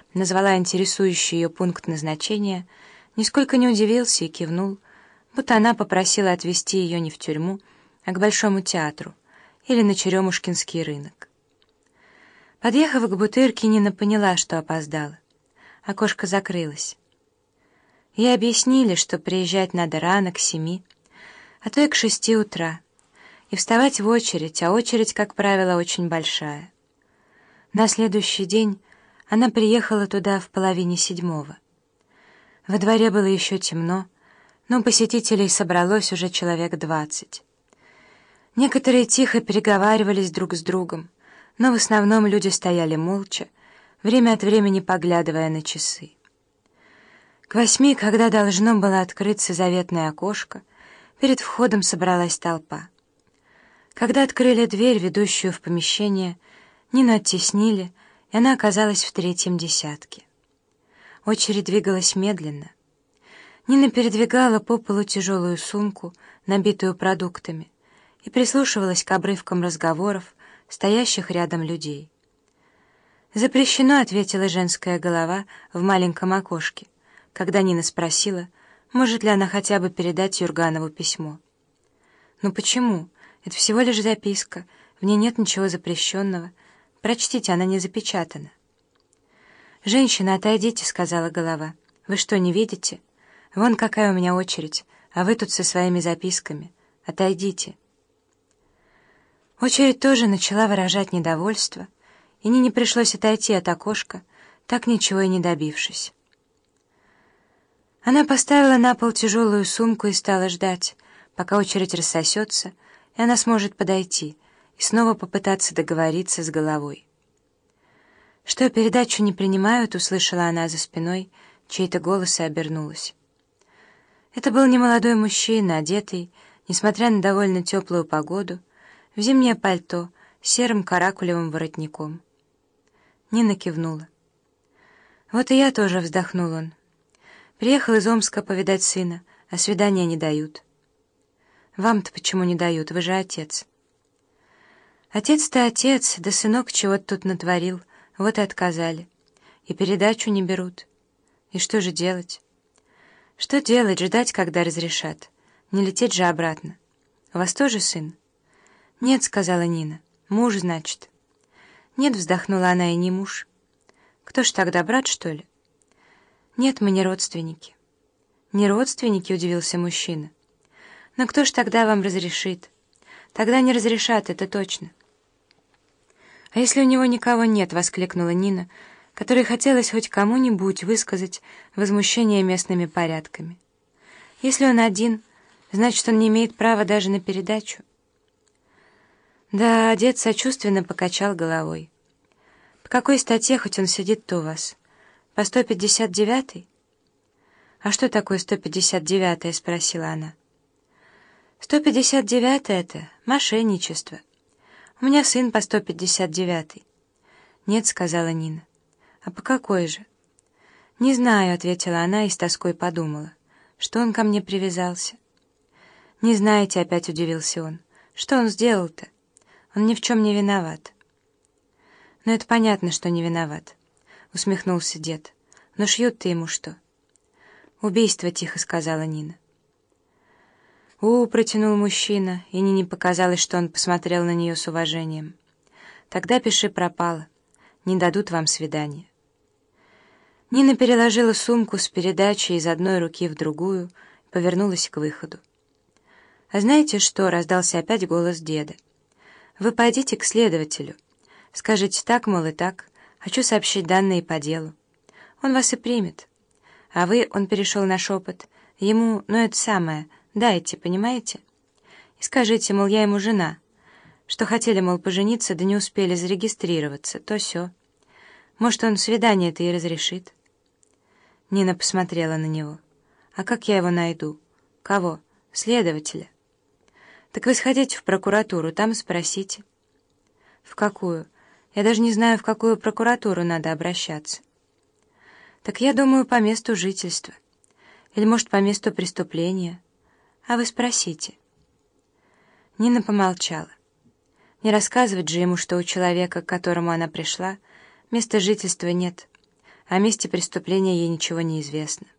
назвала интересующий ее пункт назначения, нисколько не удивился и кивнул, будто она попросила отвезти ее не в тюрьму, а к Большому театру или на Черемушкинский рынок. Подъехав к Бутырке, Нина поняла, что опоздала. Окошко закрылось. Ей объяснили, что приезжать надо рано, к 7, а то и к 6 утра, и вставать в очередь, а очередь, как правило, очень большая. На следующий день она приехала туда в 6:30. Во дворе было еще темно, но посетителей собралось уже человек 20. Некоторые тихо переговаривались друг с другом, но в основном люди стояли молча, время от времени поглядывая на часы. К 8, когда должно было открыться заветное окошко, перед входом собралась толпа. Когда открыли дверь, ведущую в помещение, Нину оттеснили, и она оказалась в 3-м десятке. Очередь двигалась медленно. Нина передвигала по полу тяжелую сумку, набитую продуктами, и прислушивалась к обрывкам разговоров, стоящих рядом людей. «Запрещено», — ответила женская голова в маленьком окошке, когда Нина спросила, может ли она хотя бы передать Юрганову письмо. «Ну почему? Это всего лишь записка, в ней нет ничего запрещенного. Прочтите, она не запечатана». «Женщина, отойдите», — сказала голова. «Вы что, не видите? Вон какая у меня очередь, а вы тут со своими записками. Отойдите». Очередь тоже начала выражать недовольство, и Нине пришлось отойти от окошка, так ничего и не добившись. Она поставила на пол тяжелую сумку и стала ждать, пока очередь рассосется, и она сможет подойти и снова попытаться договориться с головой. «Что, передачу не принимают?» — услышала она за спиной чей-то голос и обернулась. Это был немолодой мужчина, одетый, несмотря на довольно теплую погоду, в зимнее пальто с серым каракулевым воротником. Нина кивнула. «Вот и я тоже», — вздохнул он. «Приехал из Омска повидать сына, а свидания не дают». «Вам-то почему не дают? Вы же отец». «Отец-то отец, да сынок чего-то тут натворил, вот и отказали. И передачу не берут. И что же делать?» «Что делать? Ждать, когда разрешат. Не лететь же обратно. У вас тоже сын?» «Нет», — сказала Нина. «Муж, значит». «Нет», — вздохнула она, — «и не муж». «Кто ж тогда, брат, что ли?» «Нет, мы не родственники». «Не родственники?» — удивился мужчина. «Но кто ж тогда вам разрешит?» «Тогда не разрешат, это точно». «А если у него никого нет?» — воскликнула Нина, которой хотелось хоть кому-нибудь высказать возмущение местными порядками. «Если он один, значит, он не имеет права даже на передачу». Да, дед сочувственно покачал головой. «По какой статье хоть он сидит-то у вас? По 159-й?» «А что такое 159-я?» — спросила она. 159-й — это мошенничество. У меня сын по 159-й. «Нет», — сказала Нина. «А по какой же?» «Не знаю», — ответила она и с тоской подумала. «Что он ко мне привязался?» «Не знаете», — опять удивился он. «Что он сделал-то? Он ни в чем не виноват». «Ну, это понятно, что не виноват», — усмехнулся дед. «Но шьют-то ему что?» «Убийство», — тихо сказала Нина. Протянул мужчина, и Нине показалось, что он посмотрел на нее с уважением. «Тогда пиши пропало. Не дадут вам свидания». Нина переложила сумку с передачей из одной руки в другую и повернулась к выходу. «А знаете что?» — раздался опять голос деда. «Вы пойдите к следователю. Скажите так, мол, и так. Хочу сообщить данные по делу. Он вас и примет. А вы, — он перешел на шепот, — ему, ну это самое, дайте, понимаете? И скажите, мол, я ему жена, что хотели, мол, пожениться, да не успели зарегистрироваться, то сё. Может, он свидание-то и разрешит». Нина посмотрела на него. «А как я его найду?» «Кого?» «Следователя». «Так вы сходите в прокуратуру, там спросите». «В какую? Я даже не знаю, в какую прокуратуру надо обращаться». «Так я думаю, по месту жительства. Или, может, по месту преступления. А вы спросите». Нина помолчала. Не рассказывать же ему, что у человека, к которому она пришла, места жительства нет, О месте преступления ей ничего не известно.